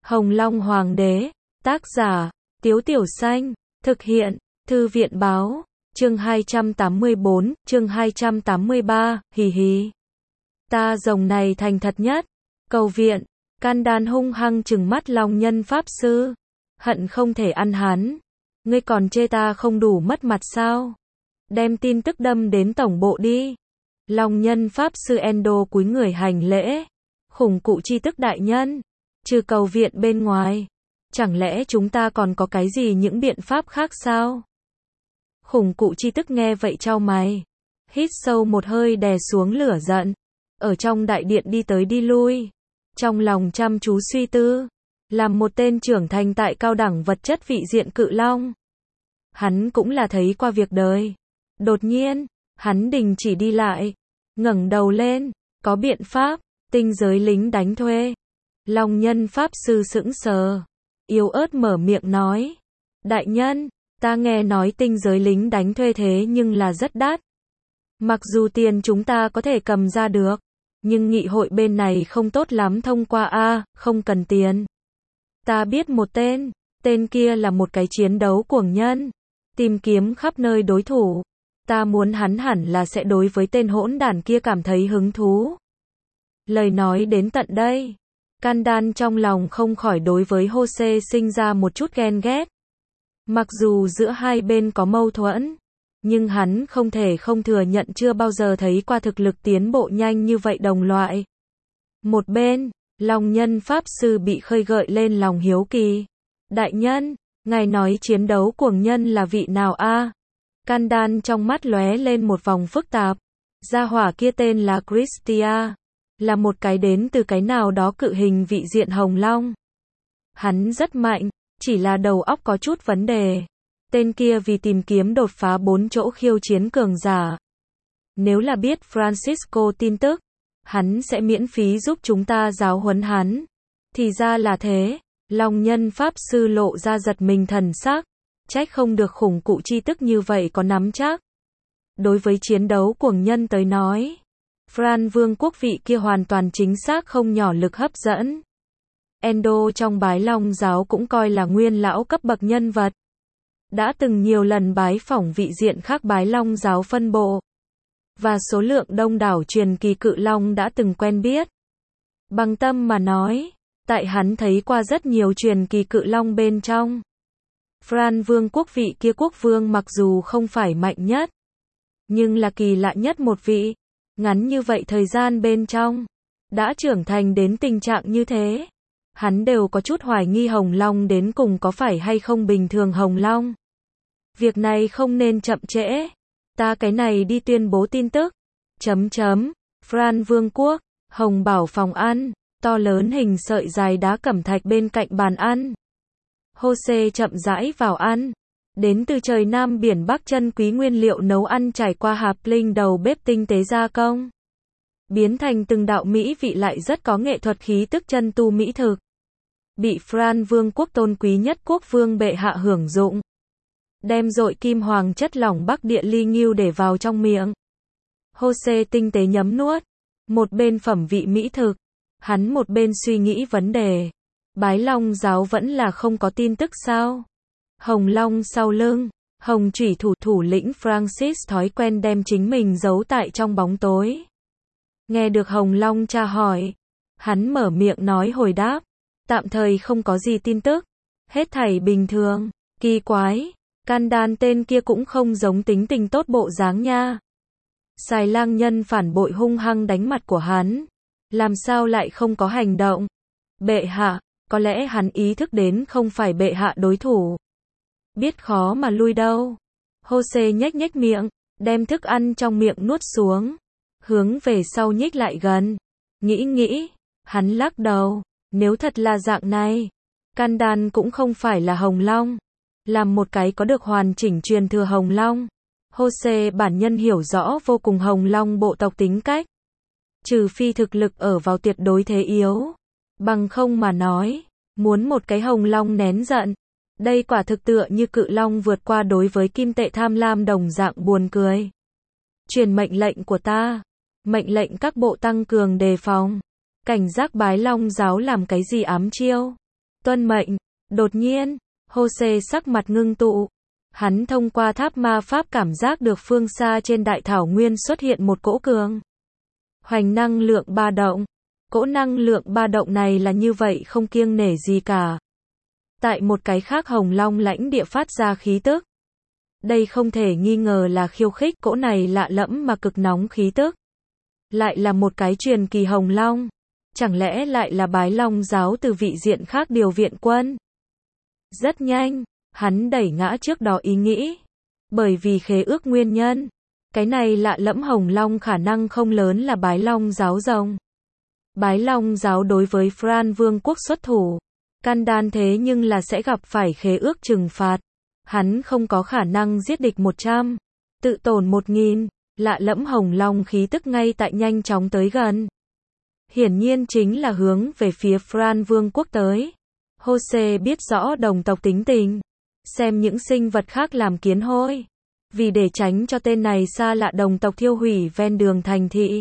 Hồng Long Hoàng đế, tác giả, Tiếu Tiểu Xanh, thực hiện, Thư viện báo, chương 284, chương 283, hì hì. Ta rồng này thành thật nhất, cầu viện, can đan hung hăng trừng mắt Long Nhân Pháp Sư, hận không thể ăn hắn. Ngươi còn chê ta không đủ mất mặt sao? Đem tin tức đâm đến tổng bộ đi. Long Nhân Pháp Sư Endo cúi người hành lễ. Khủng cụ chi tức đại nhân, trừ cầu viện bên ngoài, chẳng lẽ chúng ta còn có cái gì những biện pháp khác sao? Khủng cụ chi tức nghe vậy chau mày, hít sâu một hơi đè xuống lửa giận, ở trong đại điện đi tới đi lui, trong lòng chăm chú suy tư, làm một tên trưởng thành tại cao đẳng vật chất vị diện cự long. Hắn cũng là thấy qua việc đời. Đột nhiên, hắn đình chỉ đi lại, ngẩng đầu lên, có biện pháp, tinh giới lính đánh thuê. Long Nhân Pháp Sư sững sờ, yếu ớt mở miệng nói, đại nhân, ta nghe nói tinh giới lính đánh thuê thế nhưng là rất đắt. Mặc dù tiền chúng ta có thể cầm ra được, nhưng nghị hội bên này không tốt lắm thông qua a, không cần tiền. Ta biết một tên kia là một cái chiến đấu cuồng nhân, tìm kiếm khắp nơi đối thủ. Ta muốn hắn hẳn là sẽ đối với tên hỗn đản kia cảm thấy hứng thú. Lời nói đến tận đây, can đan trong lòng không khỏi đối với Jose sinh ra một chút ghen ghét. Mặc dù giữa hai bên có mâu thuẫn, nhưng hắn không thể không thừa nhận chưa bao giờ thấy qua thực lực tiến bộ nhanh như vậy đồng loại. Một bên, Long Nhân Pháp Sư bị khơi gợi lên lòng hiếu kỳ. Đại nhân, ngài nói chiến đấu cuồng nhân là vị nào a? Can đan trong mắt lóe lên một vòng phức tạp. Gia hỏa kia tên là Christia, là một cái đến từ cái nào đó cự hình vị diện hồng long. Hắn rất mạnh, chỉ là đầu óc có chút vấn đề. Tên kia vì tìm kiếm đột phá 4 chỗ khiêu chiến cường giả. Nếu là biết Francisco tin tức, hắn sẽ miễn phí giúp chúng ta giáo huấn hắn. Thì ra là thế, Long Nhân Pháp Sư lộ ra giật mình thần sắc. Trách không được khủng cụ chi tức như vậy có nắm chắc. Đối với chiến đấu cuồng nhân tới nói, Fran Vương quốc vị kia hoàn toàn chính xác không nhỏ lực hấp dẫn. Endo trong bái long giáo cũng coi là nguyên lão cấp bậc nhân vật. Đã từng nhiều lần bái phỏng vị diện khác bái long giáo phân bộ. Và số lượng đông đảo truyền kỳ cự long đã từng quen biết. Bằng tâm mà nói, tại hắn thấy qua rất nhiều truyền kỳ cự long bên trong. Fran Vương quốc vị kia quốc vương mặc dù không phải mạnh nhất, nhưng là kỳ lạ nhất một vị. Ngắn như vậy thời gian bên trong, đã trưởng thành đến tình trạng như thế. Hắn đều có chút hoài nghi Hồng Long đến cùng có phải hay không bình thường Hồng Long. Việc này không nên chậm trễ. Ta cái này đi tuyên bố tin tức. Fran Vương quốc, Hồng Bảo phòng ăn, to lớn hình sợi dài đá cẩm thạch bên cạnh bàn ăn. Jose chậm rãi vào ăn. Đến từ trời Nam biển Bắc chân quý nguyên liệu nấu ăn trải qua hạp linh đầu bếp tinh tế gia công. Biến thành từng đạo mỹ vị lại rất có nghệ thuật khí tức chân tu mỹ thực. Bị Fran Vương quốc tôn quý nhất quốc vương bệ hạ hưởng dụng. Đem dội kim hoàng chất lỏng Bắc địa ly ngưu để vào trong miệng. Jose tinh tế nhấm nuốt. Một bên phẩm vị mỹ thực. Hắn một bên suy nghĩ vấn đề. Bái long giáo vẫn là không có tin tức sao? Hồng Long sau lưng, Hồng Chủy thủ lĩnh Francis thói quen đem chính mình giấu tại trong bóng tối. Nghe được Hồng Long tra hỏi, hắn mở miệng nói hồi đáp, tạm thời không có gì tin tức, hết thảy bình thường, kỳ quái, can đan tên kia cũng không giống tính tình tốt bộ dáng nha. Xài lang nhân phản bội hung hăng đánh mặt của hắn, làm sao lại không có hành động? Bệ hạ, có lẽ hắn ý thức đến không phải bệ hạ đối thủ. Biết khó mà lui đâu. Jose nhếch miệng, đem thức ăn trong miệng nuốt xuống, hướng về sau nhích lại gần. Nghĩ, hắn lắc đầu, nếu thật là dạng này, can đan cũng không phải là Hồng Long. Làm một cái có được hoàn chỉnh truyền thừa Hồng Long, Jose bản nhân hiểu rõ vô cùng Hồng Long bộ tộc tính cách. Trừ phi thực lực ở vào tuyệt đối thế yếu, bằng không mà nói, muốn một cái Hồng Long nén giận. Đây quả thực tựa như cự long vượt qua đối với kim tệ tham lam đồng dạng buồn cười. Truyền mệnh lệnh của ta. Mệnh lệnh các bộ tăng cường đề phòng. Cảnh giác bái long giáo làm cái gì ám chiêu. Tuân mệnh. Đột nhiên, Jose sắc mặt ngưng tụ. Hắn thông qua tháp ma pháp cảm giác được phương xa trên đại thảo nguyên xuất hiện một cỗ cường hoành năng lượng ba động. Cỗ năng lượng ba động này là như vậy không kiêng nể gì cả. Tại một cái khác Hồng Long lãnh địa phát ra khí tức. Đây không thể nghi ngờ là khiêu khích, cỗ này lạ lẫm mà cực nóng khí tức. Lại là một cái truyền kỳ Hồng Long. Chẳng lẽ lại là Bái Long giáo từ vị diện khác điều viện quân? Rất nhanh, hắn đẩy ngã trước đó ý nghĩ. Bởi vì khế ước nguyên nhân. Cái này lạ lẫm Hồng Long khả năng không lớn là Bái Long giáo rồng. Bái Long giáo đối với Fran Vương quốc xuất thủ. Can đan thế nhưng là sẽ gặp phải khế ước trừng phạt. Hắn không có khả năng giết địch 100. Tự tổn 1000. Lạ lẫm Hồng Long khí tức ngay tại nhanh chóng tới gần. Hiển nhiên chính là hướng về phía Fran Vương quốc tới. Jose biết rõ đồng tộc tính tình. Xem những sinh vật khác làm kiến hôi. Vì để tránh cho tên này xa lạ đồng tộc thiêu hủy ven đường thành thị.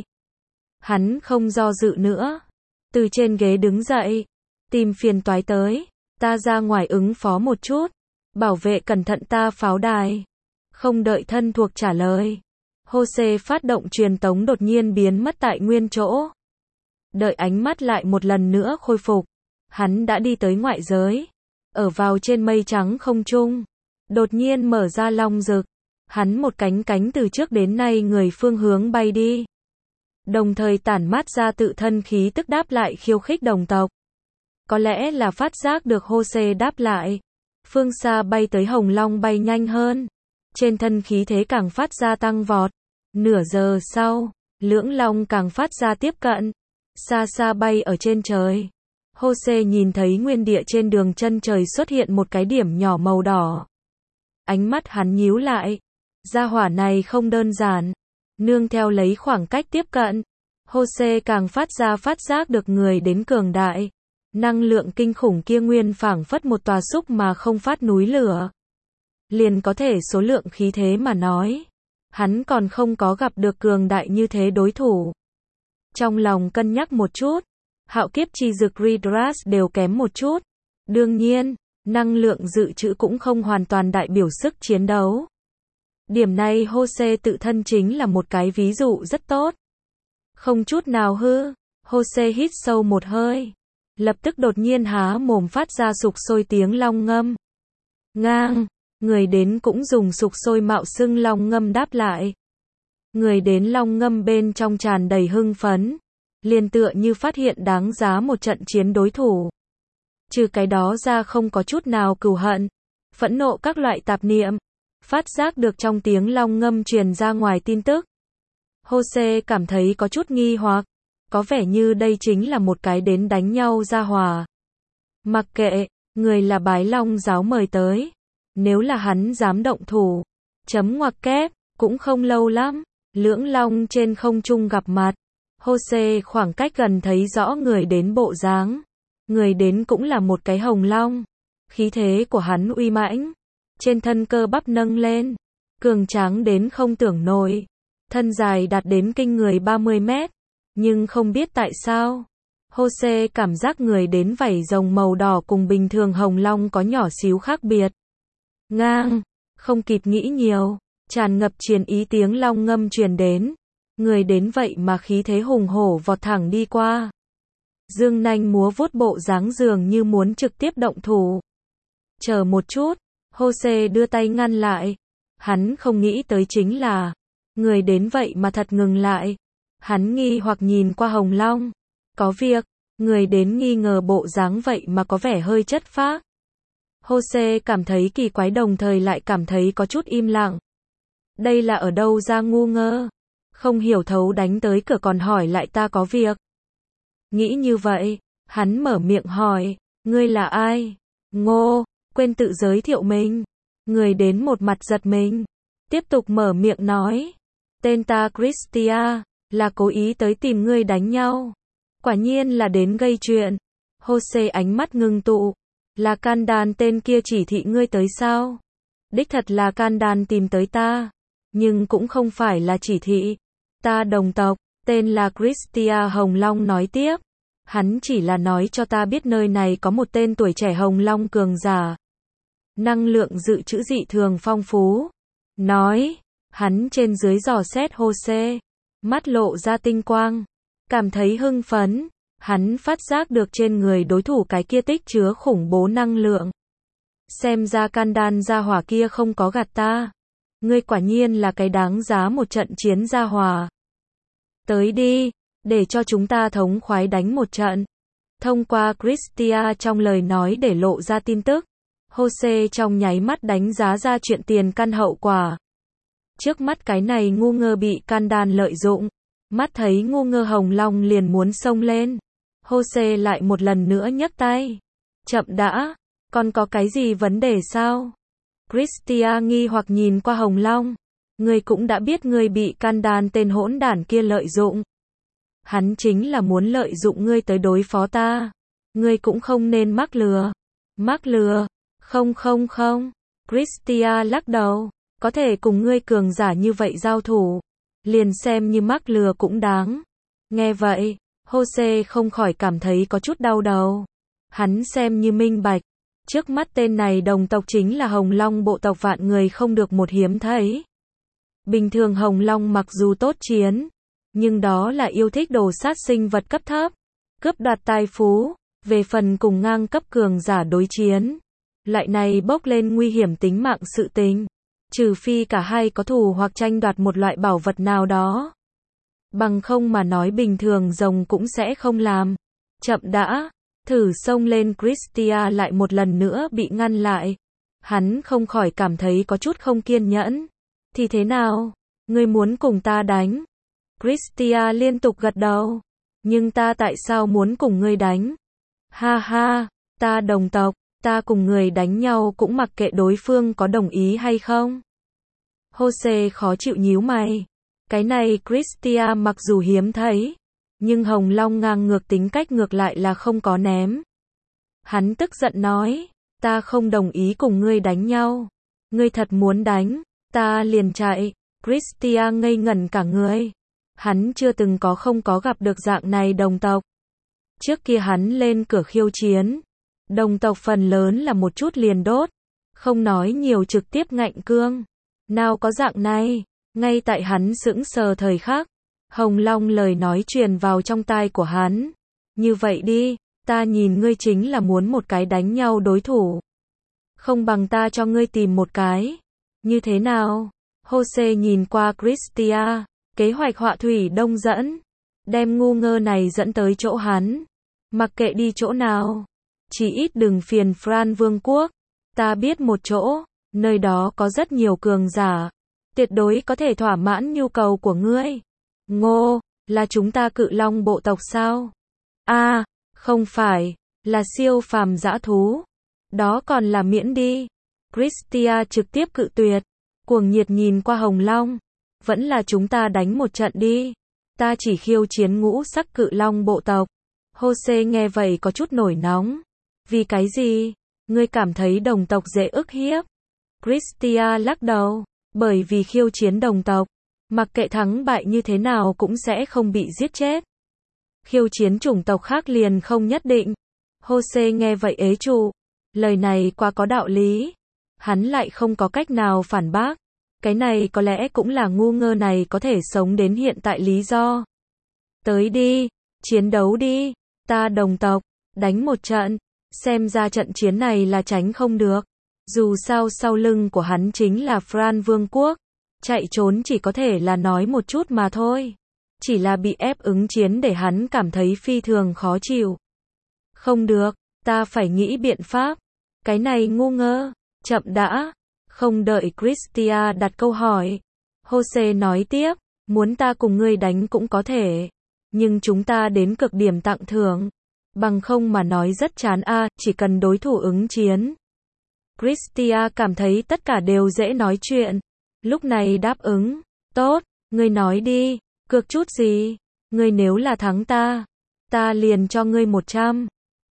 Hắn không do dự nữa. Từ trên ghế đứng dậy. Tìm phiền toái tới. Ta ra ngoài ứng phó một chút. Bảo vệ cẩn thận ta pháo đài. Không đợi thân thuộc trả lời. Jose phát động truyền tống đột nhiên biến mất tại nguyên chỗ. Đợi ánh mắt lại một lần nữa khôi phục. Hắn đã đi tới ngoại giới. Ở vào trên mây trắng không trung. Đột nhiên mở ra long rực. Hắn một cánh cánh từ trước đến nay người phương hướng bay đi. Đồng thời tản mát ra tự thân khí tức đáp lại khiêu khích đồng tộc. Có lẽ là phát giác được Jose đáp lại. Phương xa bay tới Hồng Long bay nhanh hơn. Trên thân khí thế càng phát ra tăng vọt. Nửa giờ sau, lưỡng long càng phát ra tiếp cận. Xa xa bay ở trên trời. Jose nhìn thấy nguyên địa trên đường chân trời xuất hiện một cái điểm nhỏ màu đỏ. Ánh mắt hắn nhíu lại. Gia hỏa này không đơn giản. Nương theo lấy khoảng cách tiếp cận. Jose càng phát giác được người đến cường đại. Năng lượng kinh khủng kia nguyên phảng phất một tòa xúc mà không phát núi lửa. Liền có thể số lượng khí thế mà nói. Hắn còn không có gặp được cường đại như thế đối thủ. Trong lòng cân nhắc một chút. Hạo kiếp chi dực Ridras đều kém một chút. Đương nhiên, năng lượng dự trữ cũng không hoàn toàn đại biểu sức chiến đấu. Điểm này Jose tự thân chính là một cái ví dụ rất tốt. Không chút nào hư. Jose hít sâu một hơi. Lập tức đột nhiên há mồm phát ra sục sôi tiếng long ngâm. Ngang. Người đến cũng dùng sục sôi mạo xưng long ngâm đáp lại. Người đến long ngâm bên trong tràn đầy hưng phấn. Liền tựa như phát hiện đáng giá một trận chiến đối thủ. Trừ cái đó ra không có chút nào cừu hận. Phẫn nộ các loại tạp niệm. Phát giác được trong tiếng long ngâm truyền ra ngoài tin tức. Jose cảm thấy có chút nghi hoặc. Có vẻ như đây chính là một cái đến đánh nhau ra hòa. Mặc kệ, người là Bái Long giáo mời tới. Nếu là hắn dám động thủ. Chấm ngoặc kép, cũng không lâu lắm. Lưỡng long trên không trung gặp mặt. Jose khoảng cách gần thấy rõ người đến bộ dáng. Người đến cũng là một cái hồng long. Khí thế của hắn uy mãnh. Trên thân cơ bắp nâng lên. Cường tráng đến không tưởng nổi. Thân dài đạt đến kinh người 30 mét. Nhưng không biết tại sao. Jose cảm giác người đến vảy rồng màu đỏ cùng bình thường hồng long có nhỏ xíu khác biệt. Ngang. Không kịp nghĩ nhiều. Tràn ngập truyền ý tiếng long ngâm truyền đến. Người đến vậy mà khí thế hùng hổ vọt thẳng đi qua. Dương nanh múa vuốt bộ dáng dường như muốn trực tiếp động thủ. Chờ một chút. Jose đưa tay ngăn lại. Hắn không nghĩ tới chính là. Người đến vậy mà thật ngừng lại. Hắn nghi hoặc nhìn qua hồng long. Có việc. Người đến nghi ngờ bộ dáng vậy mà có vẻ hơi chất phác. Jose cảm thấy kỳ quái đồng thời lại cảm thấy có chút im lặng. Đây là ở đâu ra ngu ngơ. Không hiểu thấu đánh tới cửa còn hỏi lại ta có việc. Nghĩ như vậy, hắn mở miệng hỏi, ngươi là ai? Ngô, quên tự giới thiệu mình. Người đến một mặt giật mình. Tiếp tục mở miệng nói. Tên ta Christia, là cố ý tới tìm ngươi đánh nhau. Quả nhiên là đến gây chuyện. Jose ánh mắt ngưng tụ. Là Can Đan tên kia chỉ thị ngươi tới sao? Đích thật là Can Đan tìm tới ta. Nhưng cũng không phải là chỉ thị. Ta đồng tộc, tên là Christia Hồng Long nói tiếp. Hắn chỉ là nói cho ta biết nơi này có một tên tuổi trẻ Hồng Long cường giả. Năng lượng dự trữ dị thường phong phú. Nói, hắn trên dưới dò xét Jose, mắt lộ ra tinh quang, cảm thấy hưng phấn. Hắn phát giác được trên người đối thủ cái kia tích chứa khủng bố năng lượng. Xem ra Kandan gia hỏa kia không có gạt ta. Ngươi quả nhiên là cái đáng giá một trận chiến gia hỏa. Tới đi, để cho chúng ta thống khoái đánh một trận. Thông qua Christia trong lời nói để lộ ra tin tức, Jose trong nháy mắt đánh giá ra chuyện tiền căn hậu quả. Trước mắt cái này ngu ngơ bị Kandan lợi dụng, mắt thấy ngu ngơ Hồng Long liền muốn xông lên. Jose lại một lần nữa nhấc tay. Chậm đã, còn có cái gì vấn đề sao? Christia nghi hoặc nhìn qua Hồng Long. Ngươi cũng đã biết ngươi bị Kandan tên hỗn đản kia lợi dụng. Hắn chính là muốn lợi dụng ngươi tới đối phó ta. Ngươi cũng không nên mắc lừa. Mắc lừa? Không. Christia lắc đầu. Có thể cùng ngươi cường giả như vậy giao thủ, liền xem như mắc lừa cũng đáng. Nghe vậy, Jose không khỏi cảm thấy có chút đau đầu. Hắn xem như minh bạch. Trước mắt tên này đồng tộc chính là Hồng Long bộ tộc vạn người không được một hiếm thấy. Bình thường Hồng Long mặc dù tốt chiến, nhưng đó là yêu thích đồ sát sinh vật cấp thấp, cướp đoạt tài phú, về phần cùng ngang cấp cường giả đối chiến. Loại này bốc lên nguy hiểm tính mạng sự tình. Trừ phi cả hai có thù hoặc tranh đoạt một loại bảo vật nào đó. Bằng không mà nói bình thường rồng cũng sẽ không làm. Chậm đã, thử xông lên Christia lại một lần nữa bị ngăn lại. Hắn không khỏi cảm thấy có chút không kiên nhẫn. Thì thế nào? Ngươi muốn cùng ta đánh? Christia liên tục gật đầu. Nhưng ta tại sao muốn cùng ngươi đánh? Ha ha, ta đồng tộc, ta cùng người đánh nhau cũng mặc kệ đối phương có đồng ý hay không. Jose khó chịu nhíu mày. Cái này Christia mặc dù hiếm thấy, nhưng Hồng Long ngang ngược tính cách ngược lại là không có ném. Hắn tức giận nói, ta không đồng ý cùng ngươi đánh nhau. Ngươi thật muốn đánh, ta liền chạy. Christia ngây ngẩn cả người. Hắn chưa từng không có gặp được dạng này đồng tộc. Trước kia hắn lên cửa khiêu chiến, đồng tộc phần lớn là một chút liền đốt, không nói nhiều trực tiếp ngạnh cương. Nào có dạng này, ngay tại hắn sững sờ thời khắc, Hồng Long lời nói truyền vào trong tai của hắn. Như vậy đi, ta nhìn ngươi chính là muốn một cái đánh nhau đối thủ. Không bằng ta cho ngươi tìm một cái. Như thế nào? Jose nhìn qua Christia, kế hoạch họa thủy đông dẫn. Đem ngu ngơ này dẫn tới chỗ hắn. Mặc kệ đi chỗ nào. Chỉ ít đừng phiền Fran Vương quốc. Ta biết một chỗ, nơi đó có rất nhiều cường giả. Tuyệt đối có thể thỏa mãn nhu cầu của ngươi. Ngô, là chúng ta Cự Long bộ tộc sao? À, không phải, là siêu phàm dã thú. Đó còn là miễn đi. Christia trực tiếp cự tuyệt. Cuồng nhiệt nhìn qua Hồng Long. Vẫn là chúng ta đánh một trận đi. Ta chỉ khiêu chiến ngũ sắc Cự Long bộ tộc. Jose nghe vậy có chút nổi nóng. Vì cái gì? Ngươi cảm thấy đồng tộc dễ ức hiếp? Christia lắc đầu. Bởi vì khiêu chiến đồng tộc, mặc kệ thắng bại như thế nào cũng sẽ không bị giết chết. Khiêu chiến chủng tộc khác liền không nhất định. Jose nghe vậy ế trụ. Lời này quá có đạo lý. Hắn lại không có cách nào phản bác. Cái này có lẽ cũng là ngu ngơ này có thể sống đến hiện tại lý do. Tới đi, chiến đấu đi, ta đồng tộc, đánh một trận. Xem ra trận chiến này là tránh không được. Dù sao sau lưng của hắn chính là Fran Vương quốc. Chạy trốn chỉ có thể là nói một chút mà thôi. Chỉ là bị ép ứng chiến để hắn cảm thấy phi thường khó chịu. Không được, ta phải nghĩ biện pháp. Cái này ngu ngơ. Chậm đã. Không đợi Christia đặt câu hỏi. Jose nói tiếp. Muốn ta cùng ngươi đánh cũng có thể. Nhưng chúng ta đến cực điểm tặng thưởng. Bằng không mà nói rất chán chỉ cần đối thủ ứng chiến. Christia cảm thấy tất cả đều dễ nói chuyện. Lúc này đáp ứng. Tốt, ngươi nói đi, cược chút gì? Ngươi nếu là thắng ta liền cho ngươi 100.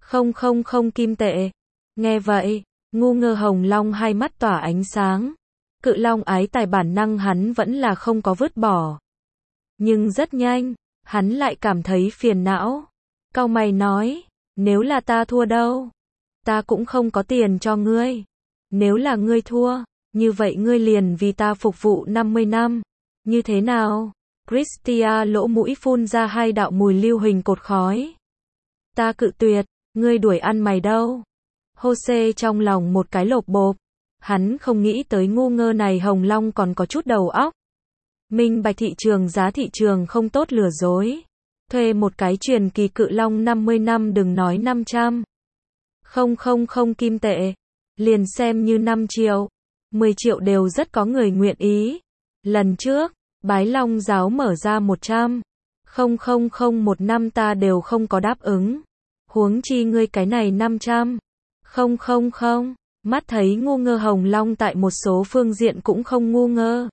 Không kim tệ. Nghe vậy, ngu ngơ Hồng Long hai mắt tỏa ánh sáng. Cự Long ái tài bản năng hắn vẫn là không có vứt bỏ. Nhưng rất nhanh, hắn lại cảm thấy phiền não. Cau mày nói, nếu là ta thua đâu? Ta cũng không có tiền cho ngươi. Nếu là ngươi thua, như vậy ngươi liền vì ta phục vụ 50 năm. Như thế nào? Christia lỗ mũi phun ra 2 đạo mùi lưu huỳnh cột khói. Ta cự tuyệt, ngươi đuổi ăn mày đâu? Jose trong lòng một cái lộp bộp. Hắn không nghĩ tới ngu ngơ này Hồng Long còn có chút đầu óc. Minh bạch thị trường giá thị trường không tốt lừa dối. Thuê một cái truyền kỳ cự long 50 năm đừng nói 500. Không kim tệ. Liền xem như 5 triệu. 10 triệu đều rất có người nguyện ý. Lần trước, Bái Long giáo mở ra 100. Một năm ta đều không có đáp ứng. Huống chi ngươi cái này 500. Không. Mắt thấy ngu ngơ Hồng Long tại một số phương diện cũng không ngu ngơ.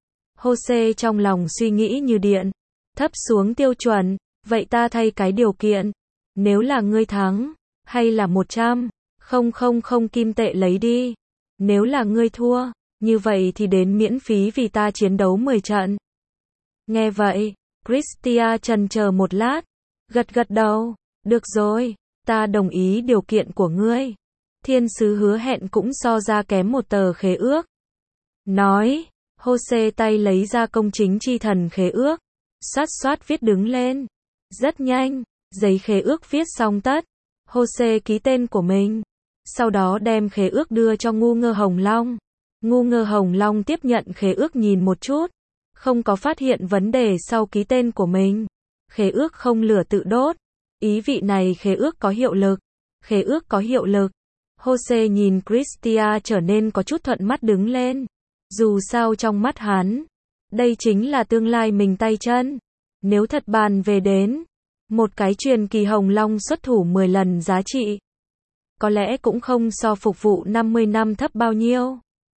Jose trong lòng suy nghĩ như điện. Thấp xuống tiêu chuẩn. Vậy ta thay cái điều kiện. Nếu là ngươi thắng. Hay là 100. Không kim tệ lấy đi. Nếu là ngươi thua. Như vậy thì đến miễn phí vì ta chiến đấu 10 trận. Nghe vậy. Christia chần chờ một lát. Gật đầu. Được rồi. Ta đồng ý điều kiện của ngươi. Thiên sứ hứa hẹn cũng so ra kém một tờ khế ước. Nói. Jose tay lấy ra công chính chi thần khế ước. Xoát viết đứng lên. Rất nhanh. Giấy khế ước viết xong tất. Jose ký tên của mình. Sau đó đem khế ước đưa cho ngu ngơ Hồng Long. Ngu ngơ Hồng Long tiếp nhận khế ước nhìn một chút. Không có phát hiện vấn đề sau ký tên của mình. Khế ước không lửa tự đốt. Ý vị này khế ước có hiệu lực. Khế ước có hiệu lực. Jose nhìn Christia trở nên có chút thuận mắt đứng lên. Dù sao trong mắt hắn, đây chính là tương lai mình tay chân. Nếu thật bàn về đến, một cái truyền kỳ Hồng Long xuất thủ 10 lần giá trị. Có lẽ cũng không so phục vụ 50 năm thấp bao nhiêu.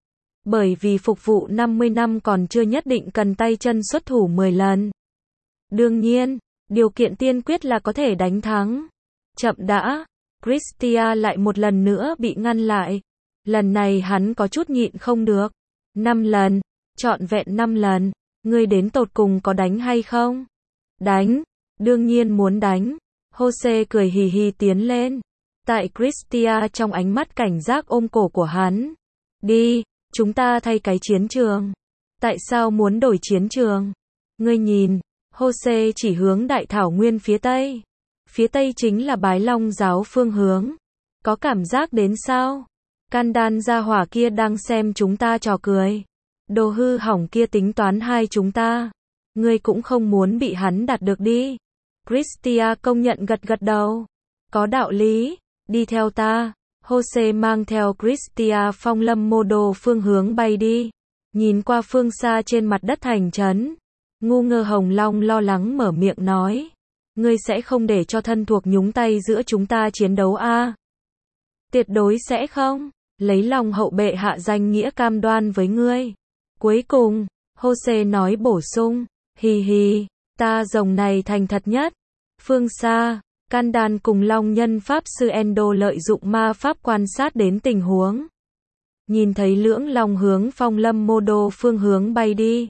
Bởi vì phục vụ 50 năm còn chưa nhất định cần tay chân xuất thủ 10 lần. Đương nhiên, điều kiện tiên quyết là có thể đánh thắng. Chậm đã, Christia lại một lần nữa bị ngăn lại. Lần này hắn có chút nhịn không được. 5 lần, trọn vẹn 5 lần, ngươi đến tột cùng có đánh hay không? Đánh, đương nhiên muốn đánh. Jose cười hì hì tiến lên. Tại Christia trong ánh mắt cảnh giác ôm cổ của hắn. Đi, chúng ta thay cái chiến trường. Tại sao muốn đổi chiến trường? Ngươi nhìn, Jose chỉ hướng đại thảo nguyên phía tây. Phía tây chính là Bái Long giáo phương hướng. Có cảm giác đến sao? Candan gia hỏa kia đang xem chúng ta trò cười. Đồ hư hỏng kia tính toán hai chúng ta. Ngươi cũng không muốn bị hắn đạt được đi. Christia công nhận gật đầu. Có đạo lý, đi theo ta. Jose mang theo Christia phong lâm mô đồ phương hướng bay đi. Nhìn qua phương xa trên mặt đất thành trấn. Ngu ngơ Hồng Long lo lắng mở miệng nói. Ngươi sẽ không để cho thân thuộc nhúng tay giữa chúng ta chiến đấu a? Tuyệt đối sẽ không. Lấy lòng hậu bệ hạ danh nghĩa cam đoan với ngươi. Cuối cùng, Jose nói bổ sung. Hì hì, ta rồng này thành thật nhất. Phương xa, Candan cùng Long nhân Pháp sư Endo lợi dụng ma pháp quan sát đến tình huống. Nhìn thấy lưỡng long hướng phong lâm mô đô phương hướng bay đi.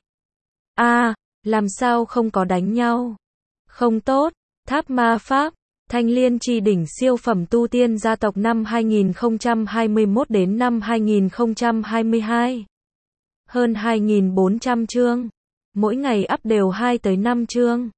Làm sao không có đánh nhau? Không tốt, tháp ma pháp, thanh liên chi đỉnh siêu phẩm tu tiên gia tộc năm 2021 đến năm 2022. Hơn 2.400 chương. Mỗi ngày up đều 2 tới 5 chương.